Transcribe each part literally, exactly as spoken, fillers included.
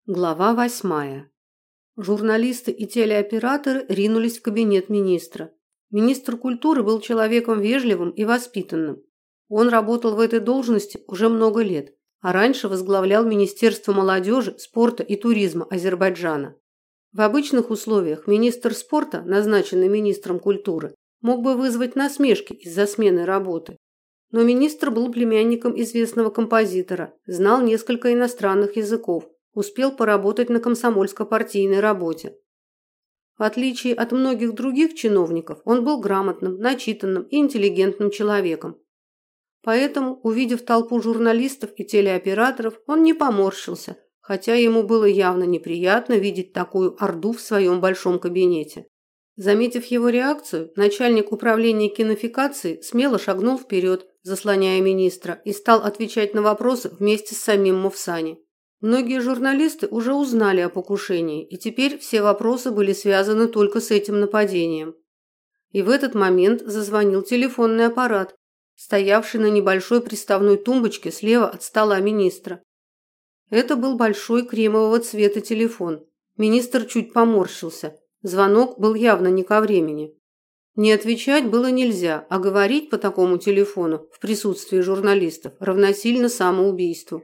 Глава восьмая. Журналисты и телеоператоры ринулись в кабинет министра. Министр культуры был человеком вежливым и воспитанным. Он работал в этой должности уже много лет, а раньше возглавлял Министерство молодежи, спорта и туризма Азербайджана. В обычных условиях министр спорта, назначенный министром культуры, мог бы вызвать насмешки из-за смены работы. Но министр был племянником известного композитора, знал несколько иностранных языков, успел поработать на комсомольско-партийной работе. В отличие от многих других чиновников, он был грамотным, начитанным и интеллигентным человеком. Поэтому, увидев толпу журналистов и телеоператоров, он не поморщился, хотя ему было явно неприятно видеть такую орду в своем большом кабинете. Заметив его реакцию, начальник управления кинофикации смело шагнул вперед, заслоняя министра, и стал отвечать на вопросы вместе с самим Мовсани. Многие журналисты уже узнали о покушении, и теперь все вопросы были связаны только с этим нападением. И в этот момент зазвонил телефонный аппарат, стоявший на небольшой приставной тумбочке слева от стола министра. Это был большой кремового цвета телефон. Министр чуть поморщился. Звонок был явно не ко времени. Не отвечать было нельзя, а говорить по такому телефону в присутствии журналистов равносильно самоубийству.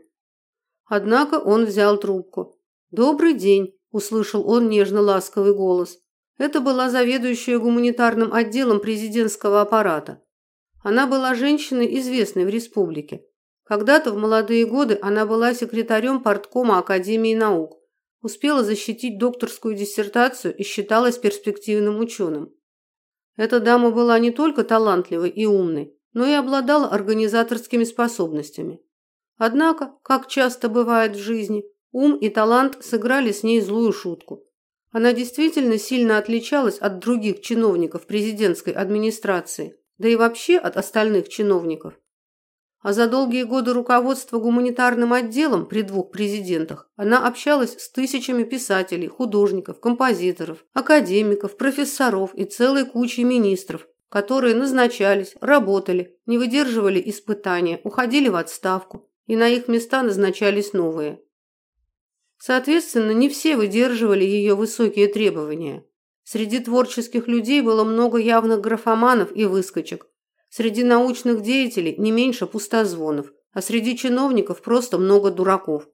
Однако он взял трубку. «Добрый день», – услышал он нежно-ласковый голос. Это была заведующая гуманитарным отделом президентского аппарата. Она была женщиной, известной в республике. Когда-то в молодые годы она была секретарем парткома Академии наук, успела защитить докторскую диссертацию и считалась перспективным ученым. Эта дама была не только талантливой и умной, но и обладала организаторскими способностями. Однако, как часто бывает в жизни, ум и талант сыграли с ней злую шутку. Она действительно сильно отличалась от других чиновников президентской администрации, да и вообще от остальных чиновников. А за долгие годы руководства гуманитарным отделом при двух президентах она общалась с тысячами писателей, художников, композиторов, академиков, профессоров и целой кучей министров, которые назначались, работали, не выдерживали испытания, уходили в отставку, и на их места назначались новые. Соответственно, не все выдерживали ее высокие требования. Среди творческих людей было много явных графоманов и выскочек. Среди научных деятелей не меньше пустозвонов, а среди чиновников просто много дураков.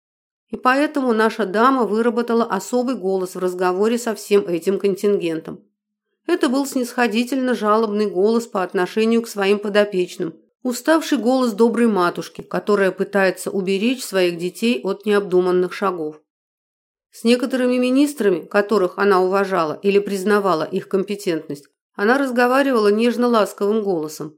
И поэтому наша дама выработала особый голос в разговоре со всем этим контингентом. Это был снисходительно жалобный голос по отношению к своим подопечным, уставший голос доброй матушки, которая пытается уберечь своих детей от необдуманных шагов. С некоторыми министрами, которых она уважала или признавала их компетентность, она разговаривала нежно-ласковым голосом.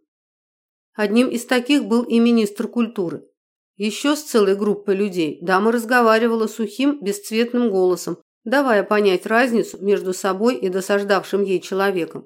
Одним из таких был и министр культуры. Еще с целой группой людей дама разговаривала сухим, бесцветным голосом, давая понять разницу между собой и досаждавшим ей человеком.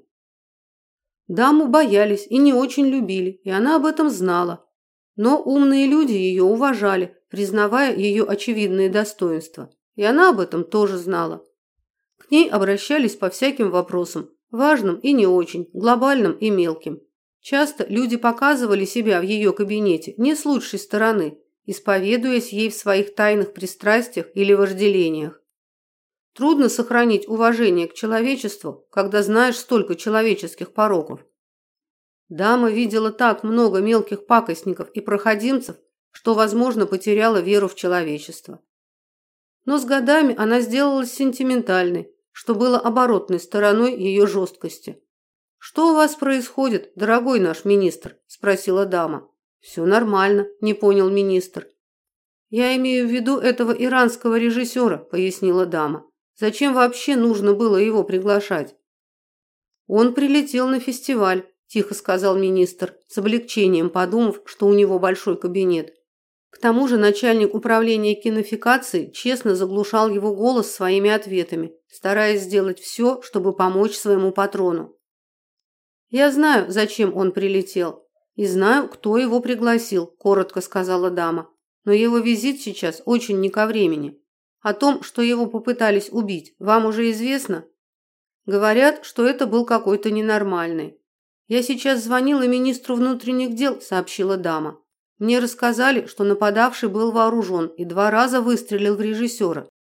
Даму боялись и не очень любили, и она об этом знала. Но умные люди ее уважали, признавая ее очевидные достоинства. И она об этом тоже знала. К ней обращались по всяким вопросам, важным и не очень, глобальным и мелким. Часто люди показывали себя в ее кабинете не с лучшей стороны, исповедуясь ей в своих тайных пристрастиях или вожделениях. Трудно сохранить уважение к человечеству, когда знаешь столько человеческих пороков. Дама видела так много мелких пакостников и проходимцев, что, возможно, потеряла веру в человечество. Но с годами она сделалась сентиментальной, что было оборотной стороной ее жесткости. «Что у вас происходит, дорогой наш министр?» – спросила дама. «Все нормально», – не понял министр. «Я имею в виду этого иранского режиссера», – пояснила дама. «Зачем вообще нужно было его приглашать?» «Он прилетел на фестиваль», – тихо сказал министр, с облегчением подумав, что у него большой кабинет. К тому же начальник управления кинофикации честно заглушал его голос своими ответами, стараясь сделать все, чтобы помочь своему патрону. «Я знаю, зачем он прилетел, и знаю, кто его пригласил», – коротко сказала дама. «Но его визит сейчас очень не ко времени. О том, что его попытались убить, вам уже известно? Говорят, что это был какой-то ненормальный. Я сейчас звонила министру внутренних дел», – сообщила дама. «Мне рассказали, что нападавший был вооружен и два раза выстрелил в режиссера,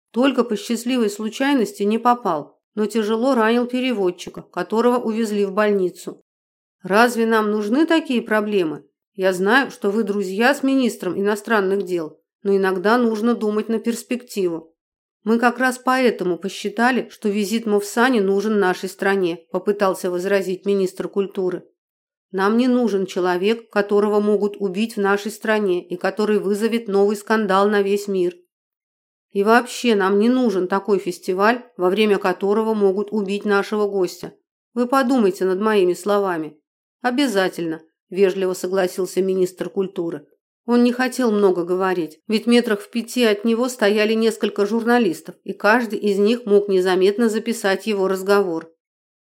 Только по счастливой случайности не попал, но тяжело ранил переводчика, которого увезли в больницу. Разве нам нужны такие проблемы? Я знаю, что вы друзья с министром иностранных дел, но иногда нужно думать на перспективу. Мы как раз поэтому посчитали, что визит Мовсани нужен нашей стране, попытался возразить министр культуры. Нам не нужен человек, которого могут убить в нашей стране и который вызовет новый скандал на весь мир. И вообще нам не нужен такой фестиваль, во время которого могут убить нашего гостя. Вы подумайте над моими словами. Обязательно, вежливо согласился министр культуры. Он не хотел много говорить, ведь метрах в пяти от него стояли несколько журналистов, и каждый из них мог незаметно записать его разговор.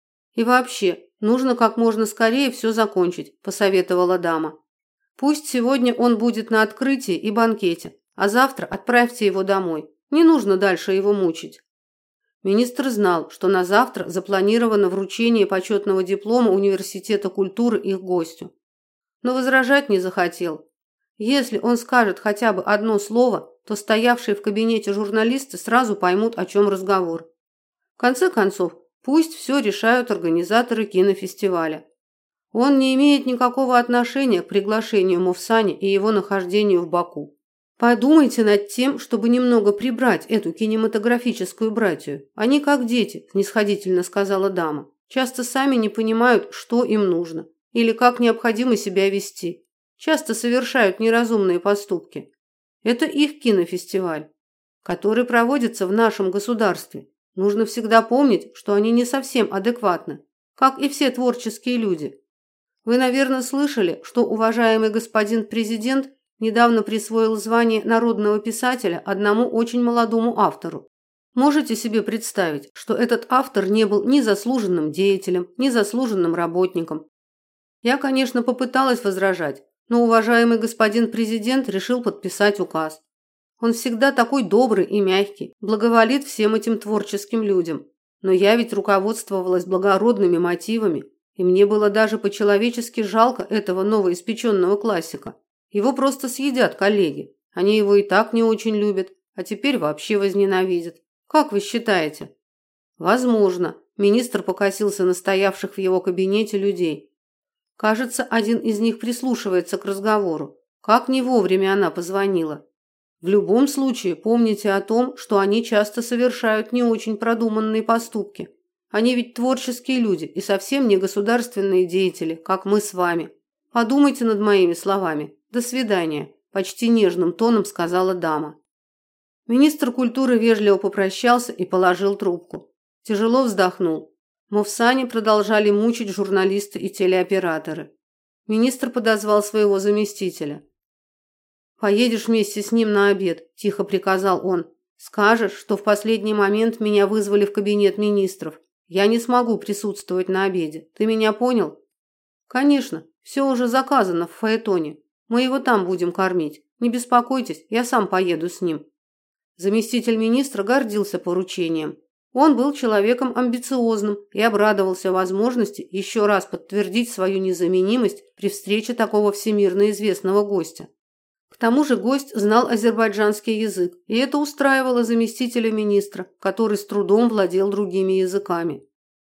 И вообще, нужно как можно скорее все закончить, посоветовала дама. Пусть сегодня он будет на открытии и банкете, а завтра отправьте его домой. Не нужно дальше его мучить. Министр знал, что на завтра запланировано вручение почетного диплома Университета культуры их гостю. Но возражать не захотел. Если он скажет хотя бы одно слово, то стоявшие в кабинете журналисты сразу поймут, о чем разговор. В конце концов, пусть все решают организаторы кинофестиваля. Он не имеет никакого отношения к приглашению Мовсани и его нахождению в Баку. Подумайте над тем, чтобы немного прибрать эту кинематографическую братью. Они как дети, снисходительно сказала дама. Часто сами не понимают, что им нужно или как необходимо себя вести. Часто совершают неразумные поступки. Это их кинофестиваль, который проводится в нашем государстве. Нужно всегда помнить, что они не совсем адекватны, как и все творческие люди. Вы, наверное, слышали, что уважаемый господин президент недавно присвоил звание народного писателя одному очень молодому автору. Можете себе представить, что этот автор не был ни заслуженным деятелем, ни заслуженным работником. Я, конечно, попыталась возражать, но уважаемый господин президент решил подписать указ. Он всегда такой добрый и мягкий, благоволит всем этим творческим людям. Но я ведь руководствовалась благородными мотивами, и мне было даже по-человечески жалко этого новоиспеченного классика. Его просто съедят коллеги. Они его и так не очень любят, а теперь вообще возненавидят. Как вы считаете? Возможно. Министр покосился на стоявших в его кабинете людей. Кажется, один из них прислушивается к разговору. Как не вовремя она позвонила. В любом случае, помните о том, что они часто совершают не очень продуманные поступки. Они ведь творческие люди и совсем не государственные деятели, как мы с вами. Подумайте над моими словами. До свидания, почти нежным тоном сказала дама. Министр культуры вежливо попрощался и положил трубку. Тяжело вздохнул. Мовсани продолжали мучить журналисты и телеоператоры. Министр подозвал своего заместителя. «Поедешь вместе с ним на обед», – тихо приказал он. «Скажешь, что в последний момент меня вызвали в кабинет министров. Я не смогу присутствовать на обеде. Ты меня понял?» «Конечно, все уже заказано в фаэтоне. Мы его там будем кормить. Не беспокойтесь, я сам поеду с ним». Заместитель министра гордился поручением. Он был человеком амбициозным и обрадовался возможности еще раз подтвердить свою незаменимость при встрече такого всемирно известного гостя. К тому же гость знал азербайджанский язык, и это устраивало заместителя министра, который с трудом владел другими языками.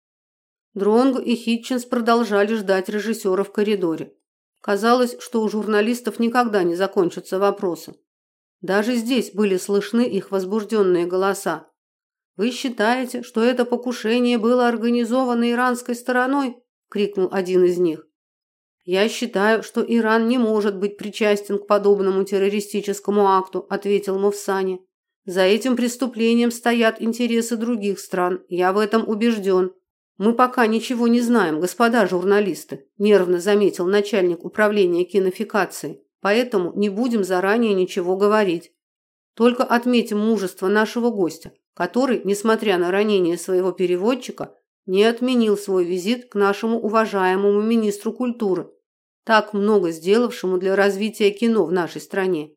Дронго и Хитчинс продолжали ждать режиссера в коридоре. Казалось, что у журналистов никогда не закончатся вопросы. Даже здесь были слышны их возбужденные голоса. «Вы считаете, что это покушение было организовано иранской стороной?» – крикнул один из них. «Я считаю, что Иран не может быть причастен к подобному террористическому акту», – ответил Мовсани. «За этим преступлением стоят интересы других стран, я в этом убежден». «Мы пока ничего не знаем, господа журналисты», – нервно заметил начальник управления кинофикации. «Поэтому не будем заранее ничего говорить. Только отметим мужество нашего гостя, который, несмотря на ранение своего переводчика, не отменил свой визит к нашему уважаемому министру культуры, так много сделавшему для развития кино в нашей стране.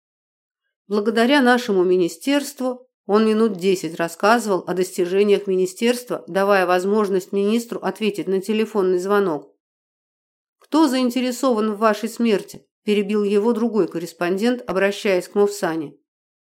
Благодаря нашему министерству». Он минут десять рассказывал о достижениях министерства, давая возможность министру ответить на телефонный звонок. «Кто заинтересован в вашей смерти?» – перебил его другой корреспондент, обращаясь к Мовсани.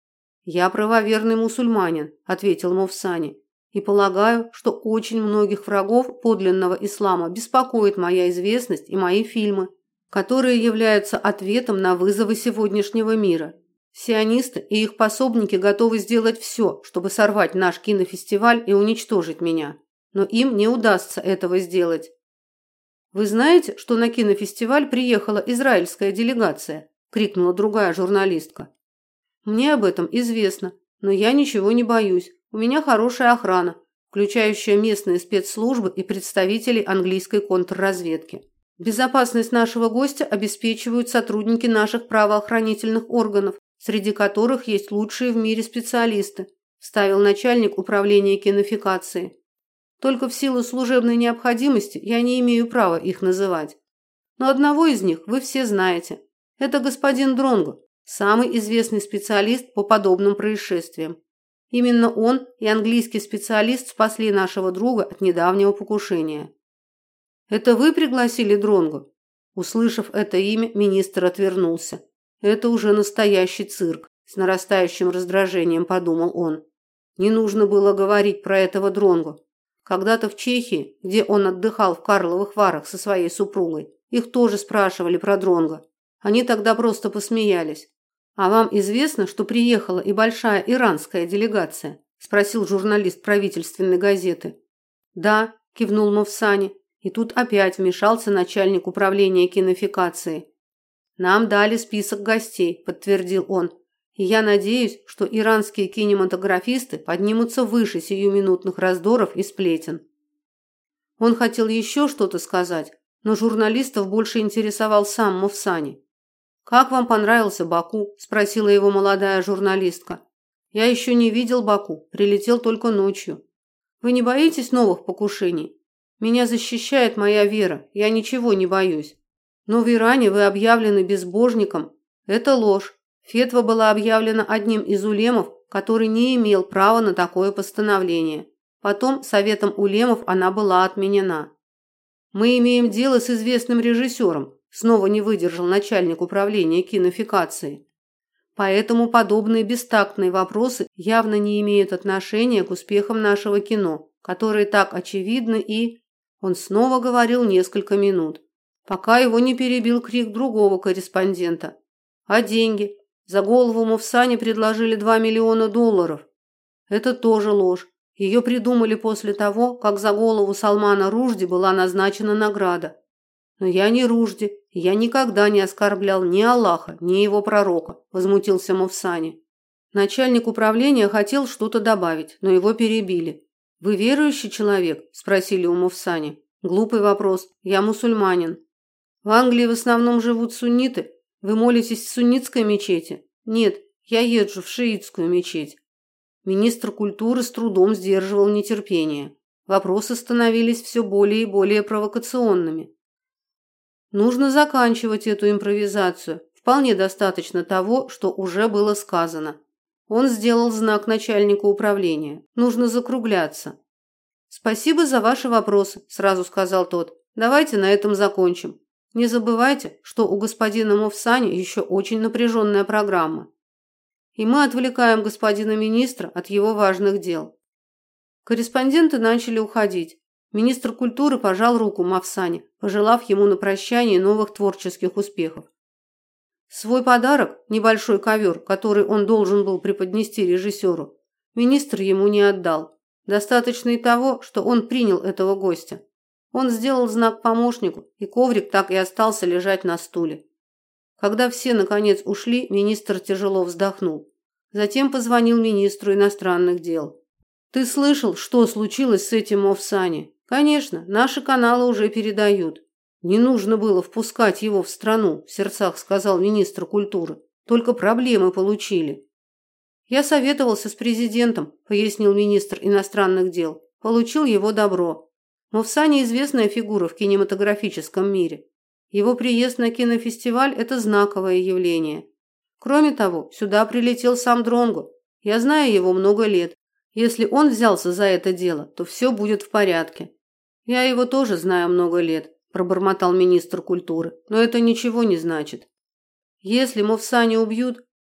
«Я правоверный мусульманин», – ответил Мовсани. «И полагаю, что очень многих врагов подлинного ислама беспокоит моя известность и мои фильмы, которые являются ответом на вызовы сегодняшнего мира. Сионисты и их пособники готовы сделать все, чтобы сорвать наш кинофестиваль и уничтожить меня. Но им не удастся этого сделать». «Вы знаете, что на кинофестиваль приехала израильская делегация?» – крикнула другая журналистка. «Мне об этом известно, но я ничего не боюсь. У меня хорошая охрана, включающая местные спецслужбы и представителей английской контрразведки. Безопасность нашего гостя обеспечивают сотрудники наших правоохранительных органов, среди которых есть лучшие в мире специалисты», – вставил начальник управления кинофикации. «Только в силу служебной необходимости я не имею права их называть. Но одного из них вы все знаете. Это господин Дронго, самый известный специалист по подобным происшествиям. Именно он и английский специалист спасли нашего друга от недавнего покушения». «Это вы пригласили Дронго?» Услышав это имя, министр отвернулся. «Это уже настоящий цирк», – с нарастающим раздражением подумал он. «Не нужно было говорить про этого Дронго. Когда-то в Чехии, где он отдыхал в Карловых Варах со своей супругой, их тоже спрашивали про Дронго. Они тогда просто посмеялись. А вам известно, что приехала и большая иранская делегация?» – спросил журналист правительственной газеты. «Да», – кивнул Мовсани, и тут опять вмешался начальник управления кинофикации. «Нам дали список гостей», – подтвердил он, «и я надеюсь, что иранские кинематографисты поднимутся выше сиюминутных раздоров и сплетен». Он хотел еще что-то сказать, но журналистов больше интересовал сам Мовсани. «Как вам понравился Баку?» – спросила его молодая журналистка. «Я еще не видел Баку, прилетел только ночью. Вы не боитесь новых покушений? Меня защищает моя вера, я ничего не боюсь. Но в Иране вы объявлены безбожником. Это ложь. Фетва была объявлена одним из улемов, который не имел права на такое постановление. Потом советом улемов она была отменена. Мы имеем дело с известным режиссером», снова не выдержал начальник управления кинофикации. «Поэтому подобные бестактные вопросы явно не имеют отношения к успехам нашего кино, которые так очевидны и...» Он снова говорил несколько минут, пока его не перебил крик другого корреспондента. «А деньги? За голову Мовсани предложили два миллиона долларов. Это тоже ложь. Ее придумали после того, как за голову Салмана Ружди была назначена награда. Но я не Ружди, и я никогда не оскорблял ни Аллаха, ни его пророка», – возмутился Мовсани. Начальник управления хотел что-то добавить, но его перебили. «Вы верующий человек?» – спросили у Мовсани. «Глупый вопрос. Я мусульманин». «В Англии в основном живут сунниты. Вы молитесь в суннитской мечети?» «Нет, я езжу в шиитскую мечеть». Министр культуры с трудом сдерживал нетерпение. Вопросы становились все более и более провокационными. Нужно заканчивать эту импровизацию. Вполне достаточно того, что уже было сказано. Он сделал знак начальнику управления. Нужно закругляться. «Спасибо за ваши вопросы», – сразу сказал тот. «Давайте на этом закончим. Не забывайте, что у господина Мовсани еще очень напряженная программа. И мы отвлекаем господина министра от его важных дел». Корреспонденты начали уходить. Министр культуры пожал руку Мовсани, пожелав ему на прощание новых творческих успехов. Свой подарок, небольшой ковер, который он должен был преподнести режиссеру, министр ему не отдал. Достаточно и того, что он принял этого гостя. Он сделал знак помощнику, и коврик так и остался лежать на стуле. Когда все, наконец, ушли, министр тяжело вздохнул. Затем позвонил министру иностранных дел. «Ты слышал, что случилось с этим Мовсани? Конечно, наши каналы уже передают. Не нужно было впускать его в страну», – в сердцах сказал министр культуры. «Только проблемы получили». «Я советовался с президентом», – пояснил министр иностранных дел. «Получил его добро. Мовсани – известная фигура в кинематографическом мире. Его приезд на кинофестиваль – это знаковое явление. Кроме того, сюда прилетел сам Дронго. Я знаю его много лет. Если он взялся за это дело, то все будет в порядке». «Я его тоже знаю много лет», – пробормотал министр культуры, – «но это ничего не значит. Если Мовсани убьют,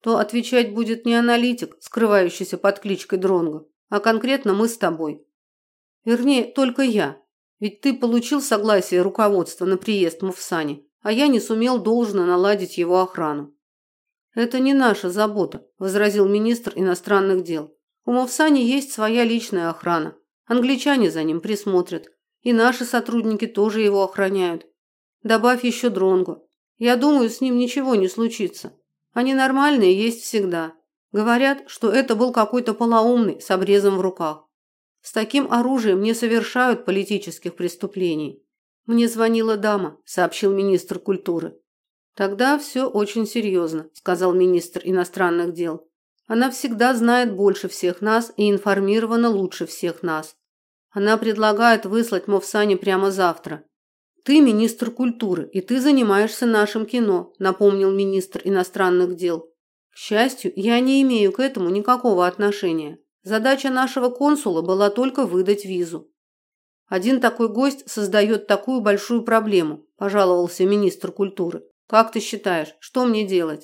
то отвечать будет не аналитик, скрывающийся под кличкой Дронго, а конкретно мы с тобой. Вернее, только я. Ведь ты получил согласие руководства на приезд Мовсани, а я не сумел должно наладить его охрану. Это не наша забота, возразил министр иностранных дел. У Мовсани есть своя личная охрана. Англичане за ним присмотрят. И наши сотрудники тоже его охраняют. Добавь еще Дронго. Я думаю, с ним ничего не случится. Они нормальные есть всегда. Говорят, что это был какой-то полоумный с обрезом в руках. С таким оружием не совершают политических преступлений. Мне звонила дама, сообщил министр культуры. Тогда все очень серьезно, сказал министр иностранных дел. Она всегда знает больше всех нас и информирована лучше всех нас. Она предлагает выслать Мовсани прямо завтра. Ты министр культуры, и ты занимаешься нашим кино, напомнил министр иностранных дел. К счастью, я не имею к этому никакого отношения. Задача нашего консула была только выдать визу. Один такой гость создает такую большую проблему, пожаловался министр культуры. Как ты считаешь, что мне делать?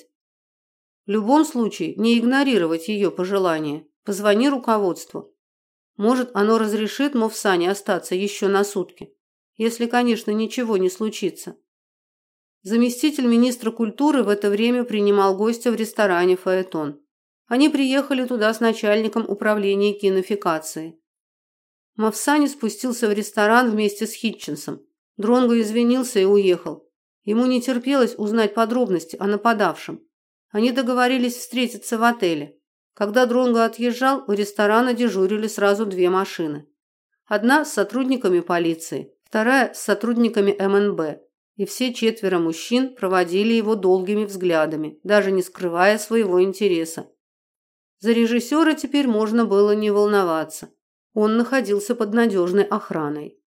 В любом случае, не игнорировать ее пожелания. Позвони руководству. Может, оно разрешит Мовсане остаться еще на сутки, если, конечно, ничего не случится. Заместитель министра культуры в это время принимал гостя в ресторане «Фаэтон». Они приехали туда с начальником управления кинофикации. Мовсани спустился в ресторан вместе с Хитчинсом. Дронго извинился и уехал. Ему не терпелось узнать подробности о нападавшем. Они договорились встретиться в отеле. Когда Дронго отъезжал, у ресторана дежурили сразу две машины. Одна с сотрудниками полиции, вторая с сотрудниками эм эн бэ. И все четверо мужчин проводили его долгими взглядами, даже не скрывая своего интереса. За режиссера теперь можно было не волноваться. Он находился под надежной охраной.